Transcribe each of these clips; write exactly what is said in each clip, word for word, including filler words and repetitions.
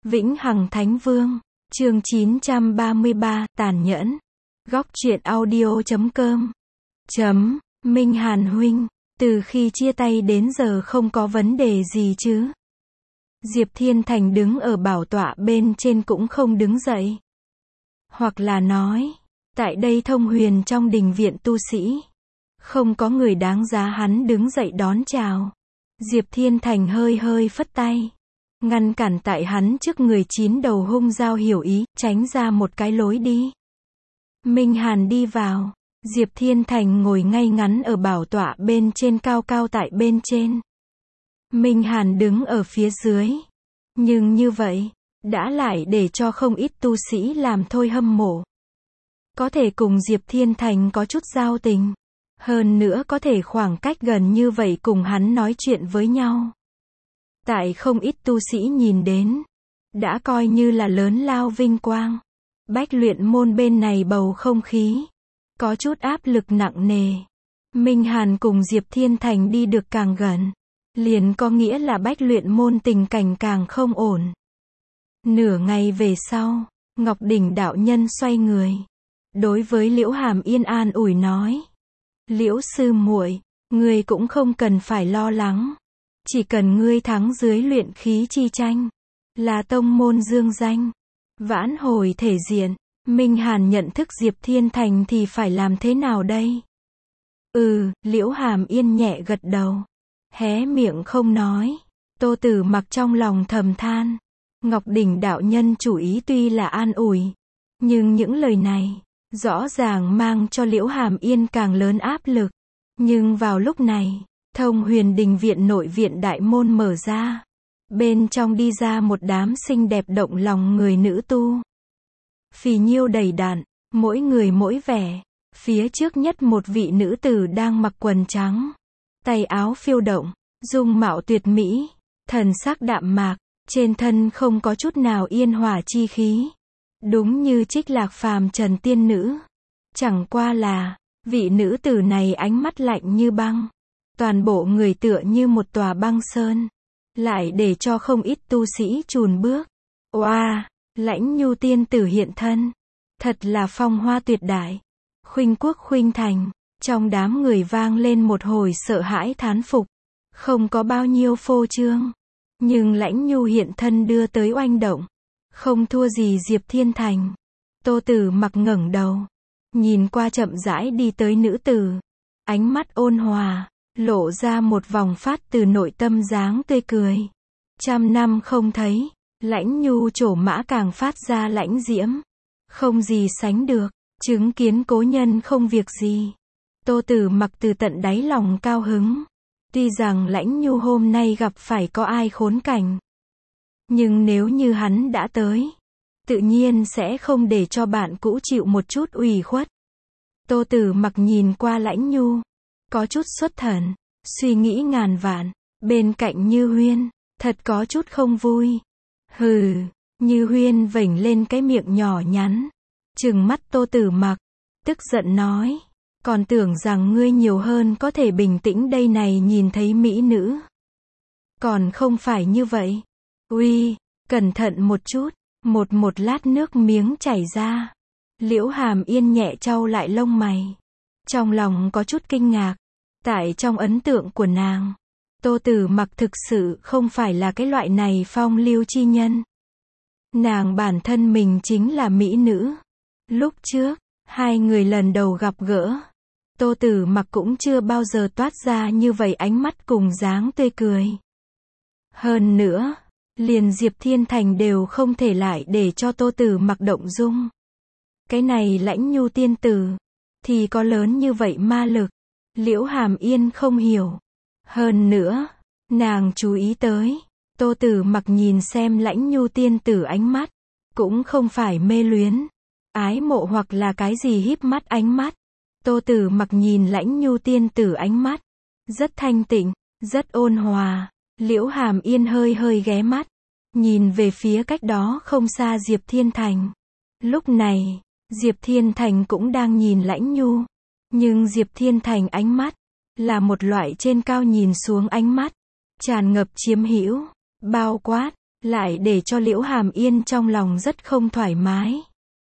Vĩnh Hằng Thánh Vương, chương chín trăm ba mươi ba, tàn nhẫn. Góc truyện audio chấm com. Chấm, Minh Hàn huynh, từ khi chia tay đến giờ không có vấn đề gì chứ? Diệp Thiên Thành đứng ở bảo tọa bên trên cũng không đứng dậy. Hoặc là nói, tại đây Thông Huyền trong đình viện tu sĩ, không có người đáng giá hắn đứng dậy đón chào. Diệp Thiên Thành hơi hơi phất tay, ngăn cản tại hắn trước người chín đầu hung dao hiểu ý, tránh ra một cái lối đi. Minh Hàn đi vào, Diệp Thiên Thành ngồi ngay ngắn ở bảo tọa bên trên cao cao tại bên trên. Minh Hàn đứng ở phía dưới. Nhưng như vậy, đã lại để cho không ít tu sĩ làm thôi hâm mộ. Có thể cùng Diệp Thiên Thành có chút giao tình. Hơn nữa có thể khoảng cách gần như vậy cùng hắn nói chuyện với nhau. Tại không ít tu sĩ nhìn đến, đã coi như là lớn lao vinh quang. Bách luyện môn bên này bầu không khí, có chút áp lực nặng nề. Minh Hàn cùng Diệp Thiên Thành đi được càng gần, liền có nghĩa là bách luyện môn tình cảnh càng không ổn. Nửa ngày về sau, Ngọc Đỉnh đạo nhân xoay người, đối với Liễu Hàm Yên an ủi nói: Liễu sư muội, ngươi cũng không cần phải lo lắng. Chỉ cần ngươi thắng dưới luyện khí chi tranh, là tông môn dương danh, vãn hồi thể diện. Minh Hàn nhận thức Diệp Thiên Thành thì phải làm thế nào đây? Ừ, Liễu Hàm Yên nhẹ gật đầu, hé miệng không nói. Tô Tử Mặc trong lòng thầm than, Ngọc Đỉnh đạo nhân chủ ý tuy là an ủi, nhưng những lời này rõ ràng mang cho Liễu Hàm Yên càng lớn áp lực. Nhưng vào lúc này, Thông Huyền đình viện nội viện đại môn mở ra. Bên trong đi ra một đám xinh đẹp động lòng người nữ tu. Phì nhiêu đầy đặn, mỗi người mỗi vẻ. Phía trước nhất một vị nữ tử đang mặc quần trắng, tay áo phiêu động, dung mạo tuyệt mỹ, thần sắc đạm mạc, trên thân không có chút nào yên hòa chi khí. Đúng như Trích Lạc phàm trần tiên nữ. Chẳng qua là, vị nữ tử này ánh mắt lạnh như băng. Toàn bộ người tựa như một tòa băng sơn. Lại để cho không ít tu sĩ chùn bước. Oa, Lãnh Nhu tiên tử hiện thân. Thật là phong hoa tuyệt đại. Khuynh quốc khuynh thành. Trong đám người vang lên một hồi sợ hãi thán phục. Không có bao nhiêu phô trương. Nhưng Lãnh Nhu hiện thân đưa tới oanh động. Không thua gì Diệp Thiên Thành. Tô Tử Mặc ngẩng đầu, nhìn qua chậm rãi đi tới nữ tử. Ánh mắt ôn hòa, lộ ra một vòng phát từ nội tâm dáng tươi cười. Trăm năm không thấy, Lãnh Nhu trổ mã càng phát ra lãnh diễm. Không gì sánh được, chứng kiến cố nhân không việc gì. Tô Tử Mặc từ tận đáy lòng cao hứng. Tuy rằng Lãnh Nhu hôm nay gặp phải có ai khốn cảnh, nhưng nếu như hắn đã tới, tự nhiên sẽ không để cho bạn cũ chịu một chút ủy khuất. Tô Tử Mặc nhìn qua Lãnh Nhu, có chút xuất thần, suy nghĩ ngàn vạn. Bên cạnh Như Huyên, thật có chút không vui. Hừ, Như Huyên vểnh lên cái miệng nhỏ nhắn, trừng mắt Tô Tử Mặc, tức giận nói: còn tưởng rằng ngươi nhiều hơn có thể bình tĩnh đây này, nhìn thấy mỹ nữ. Còn không phải như vậy. Uy, cẩn thận một chút. Một một lát nước miếng chảy ra. Liễu Hàm Yên nhẹ chau lại lông mày, trong lòng có chút kinh ngạc. Tại trong ấn tượng của nàng, Tô Tử Mặc thực sự không phải là cái loại này phong lưu chi nhân. Nàng bản thân mình chính là mỹ nữ. Lúc trước, hai người lần đầu gặp gỡ, Tô Tử Mặc cũng chưa bao giờ toát ra như vậy ánh mắt cùng dáng tươi cười. Hơn nữa, liền Diệp Thiên Thành đều không thể lại để cho Tô Tử Mặc động dung. Cái này Lãnh Nhu tiên tử, thì có lớn như vậy ma lực. Liễu Hàm Yên không hiểu. Hơn nữa, nàng chú ý tới, Tô Tử Mặc nhìn xem Lãnh Nhu tiên tử ánh mắt, cũng không phải mê luyến, ái mộ hoặc là cái gì híp mắt ánh mắt. Tô Tử Mặc nhìn Lãnh Nhu tiên tử ánh mắt, rất thanh tịnh, rất ôn hòa. Liễu Hàm Yên hơi hơi ghé mắt, nhìn về phía cách đó không xa Diệp Thiên Thành. Lúc này, Diệp Thiên Thành cũng đang nhìn Lãnh Nhu. Nhưng Diệp Thiên Thành ánh mắt, là một loại trên cao nhìn xuống ánh mắt, tràn ngập chiếm hữu, bao quát, lại để cho Liễu Hàm Yên trong lòng rất không thoải mái.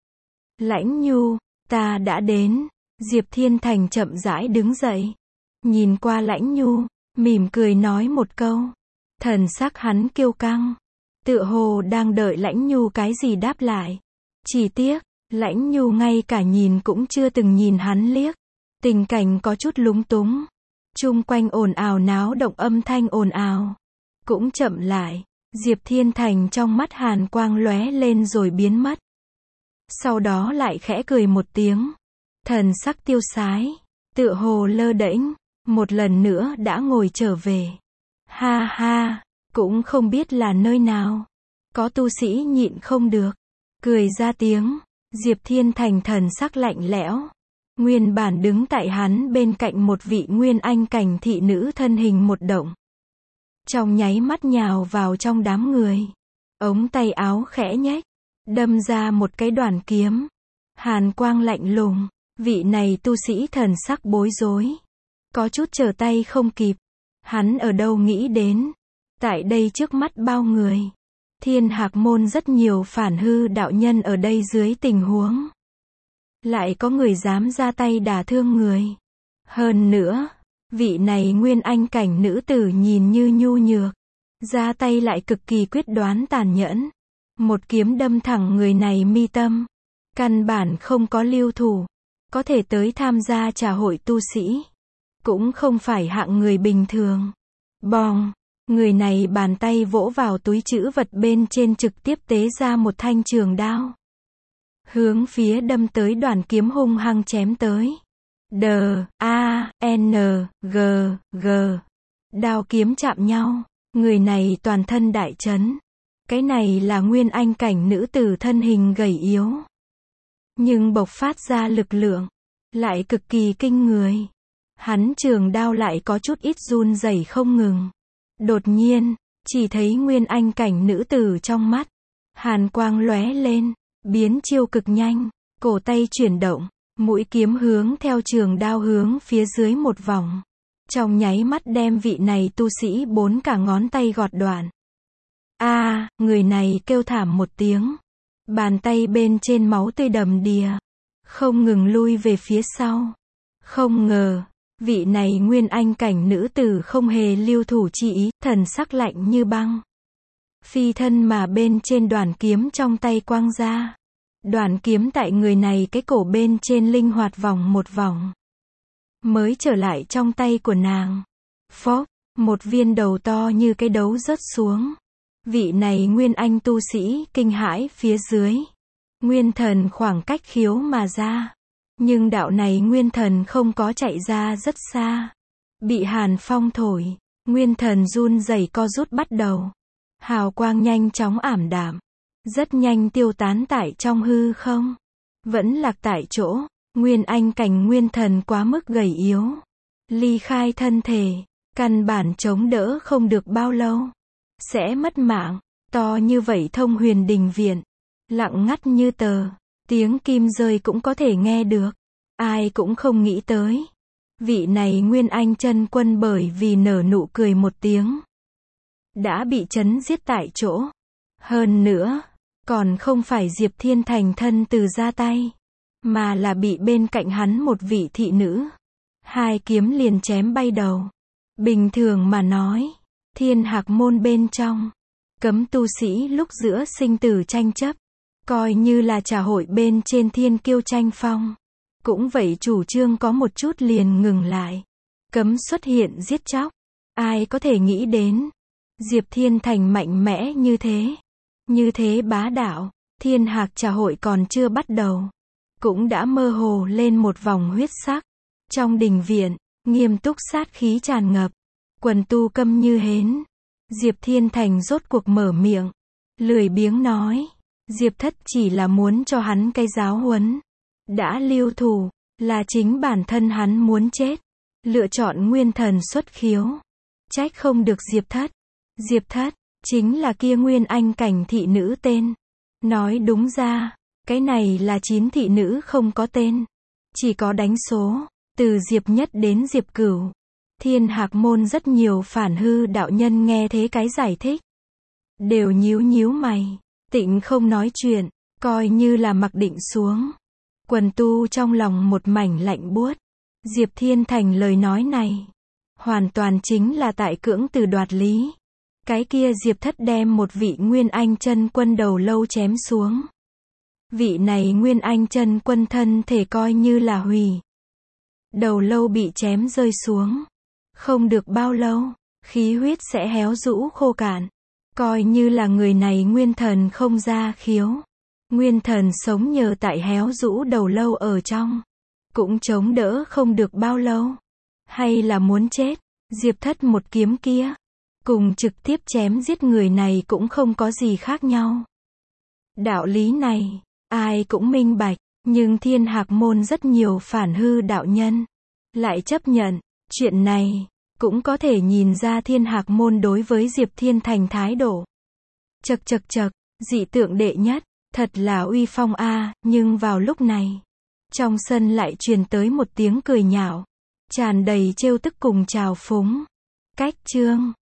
Lãnh Nhu, ta đã đến. Diệp Thiên Thành chậm rãi đứng dậy. Nhìn qua Lãnh Nhu, mỉm cười nói một câu. Thần sắc hắn kiêu căng. Tựa hồ đang đợi Lãnh Nhu cái gì đáp lại. Chỉ tiếc, Lãnh Nhu ngay cả nhìn cũng chưa từng nhìn hắn liếc. Tình cảnh có chút lúng túng. Chung quanh ồn ào náo động, âm thanh ồn ào. Cũng chậm lại. Diệp Thiên Thành trong mắt hàn quang lóe lên rồi biến mất. Sau đó lại khẽ cười một tiếng. Thần sắc tiêu sái. Tựa hồ lơ đễnh. Một lần nữa đã ngồi trở về. Ha ha. Cũng không biết là nơi nào. Có tu sĩ nhịn không được. Cười ra tiếng. Diệp Thiên Thành thần sắc lạnh lẽo. Nguyên bản đứng tại hắn bên cạnh một vị nguyên anh cảnh thị nữ thân hình một động. Trong nháy mắt nhào vào trong đám người. Ống tay áo khẽ nhếch. Đâm ra một cái đoàn kiếm. Hàn quang lạnh lùng. Vị này tu sĩ thần sắc bối rối. Có chút trở tay không kịp. Hắn ở đâu nghĩ đến. Tại đây trước mắt bao người. Thiên Hạc Môn rất nhiều phản hư đạo nhân ở đây dưới tình huống. Lại có người dám ra tay đả thương người. Hơn nữa, vị này nguyên anh cảnh nữ tử nhìn như nhu nhược. Ra tay lại cực kỳ quyết đoán tàn nhẫn. Một kiếm đâm thẳng người này mi tâm. Căn bản không có lưu thủ. Có thể tới tham gia trà hội tu sĩ. Cũng không phải hạng người bình thường. Bong. Người này bàn tay vỗ vào túi trữ vật bên trên trực tiếp tế ra một thanh trường đao. Hướng phía đâm tới đoàn kiếm hung hăng chém tới. D, A, N, G, G. Đao kiếm chạm nhau. Người này toàn thân đại chấn. Cái này là nguyên anh cảnh nữ tử thân hình gầy yếu. Nhưng bộc phát ra lực lượng. Lại cực kỳ kinh người. Hắn trường đao lại có chút ít run rẩy không ngừng. Đột nhiên, chỉ thấy nguyên anh cảnh nữ tử trong mắt. Hàn quang lóe lên, biến chiêu cực nhanh, cổ tay chuyển động, mũi kiếm hướng theo trường đao hướng phía dưới một vòng. Trong nháy mắt đem vị này tu sĩ bốn cả ngón tay gọt đoạn. A, à, người này kêu thảm một tiếng. Bàn tay bên trên máu tươi đầm đìa. Không ngừng lui về phía sau. Không ngờ. Vị này nguyên anh cảnh nữ tử không hề lưu thủ chi ý, thần sắc lạnh như băng. Phi thân mà bên trên đoàn kiếm trong tay quang ra. Đoàn kiếm tại người này cái cổ bên trên linh hoạt vòng một vòng. Mới trở lại trong tay của nàng. Phốc, một viên đầu to như cái đấu rớt xuống. Vị này nguyên anh tu sĩ kinh hãi phía dưới. Nguyên thần khoảng cách khiếu mà ra. Nhưng đạo này nguyên thần không có chạy ra rất xa. Bị hàn phong thổi. Nguyên thần run rẩy co rút bắt đầu. Hào quang nhanh chóng ảm đạm. Rất nhanh tiêu tán tại trong hư không. Vẫn lạc tại chỗ. Nguyên anh cảnh nguyên thần quá mức gầy yếu. Ly khai thân thể. Căn bản chống đỡ không được bao lâu. Sẽ mất mạng. To như vậy thông huyền đình viện. Lặng ngắt như tờ. Tiếng kim rơi cũng có thể nghe được. Ai cũng không nghĩ tới. Vị này nguyên anh chân quân bởi vì nở nụ cười một tiếng. Đã bị chấn giết tại chỗ. Hơn nữa. Còn không phải Diệp Thiên Thành thân từ ra tay. Mà là bị bên cạnh hắn một vị thị nữ. Hai kiếm liền chém bay đầu. Bình thường mà nói. Thiên Hạc Môn bên trong. Cấm tu sĩ lúc giữa sinh tử tranh chấp. Coi như là trà hội bên trên thiên kiêu tranh phong. Cũng vậy chủ trương có một chút liền ngừng lại. Cấm xuất hiện giết chóc. Ai có thể nghĩ đến. Diệp Thiên Thành mạnh mẽ như thế. Như thế bá đạo. Thiên Hạc trà hội còn chưa bắt đầu. Cũng đã mơ hồ lên một vòng huyết sắc. Trong đình viện, nghiêm túc sát khí tràn ngập. Quần tu câm như hến. Diệp Thiên Thành rốt cuộc mở miệng. Lười biếng nói. Diệp thất chỉ là muốn cho hắn cái giáo huấn. Đã lưu thủ, là chính bản thân hắn muốn chết. Lựa chọn nguyên thần xuất khiếu. Trách không được Diệp thất. Diệp thất, chính là kia nguyên anh cảnh thị nữ tên. Nói đúng ra, cái này là chín thị nữ không có tên. Chỉ có đánh số, từ Diệp nhất đến Diệp cửu. Thiên Hạc Môn rất nhiều phản hư đạo nhân nghe thế cái giải thích. đều nhíu nhíu mày, tịnh không nói chuyện, coi như là mặc định xuống. Quần tu trong lòng một mảnh lạnh buốt. Diệp Thiên Thành lời nói này, hoàn toàn chính là tại cưỡng từ đoạt lý. Cái kia Diệp Thất đem một vị Nguyên Anh chân quân đầu lâu chém xuống. Vị này Nguyên Anh chân quân thân thể coi như là hủy. Đầu lâu bị chém rơi xuống. Không được bao lâu, khí huyết sẽ héo rũ khô cạn. Coi như là người này nguyên thần không ra khiếu. Nguyên thần sống nhờ tại héo rũ đầu lâu ở trong. Cũng chống đỡ không được bao lâu. Hay là muốn chết, Diệp Thất một kiếm kia. Cùng trực tiếp chém giết người này cũng không có gì khác nhau. Đạo lý này, ai cũng minh bạch, nhưng Thiên Hạc Môn rất nhiều phản hư đạo nhân. Lại chấp nhận, chuyện này, cũng có thể nhìn ra Thiên Hạc Môn đối với Diệp Thiên Thành thái độ. Chậc chậc chậc, dị tượng đệ nhất, thật là uy phong a, nhưng vào lúc này, trong sân lại truyền tới một tiếng cười nhạo, tràn đầy trêu tức cùng trào phúng. Cách chương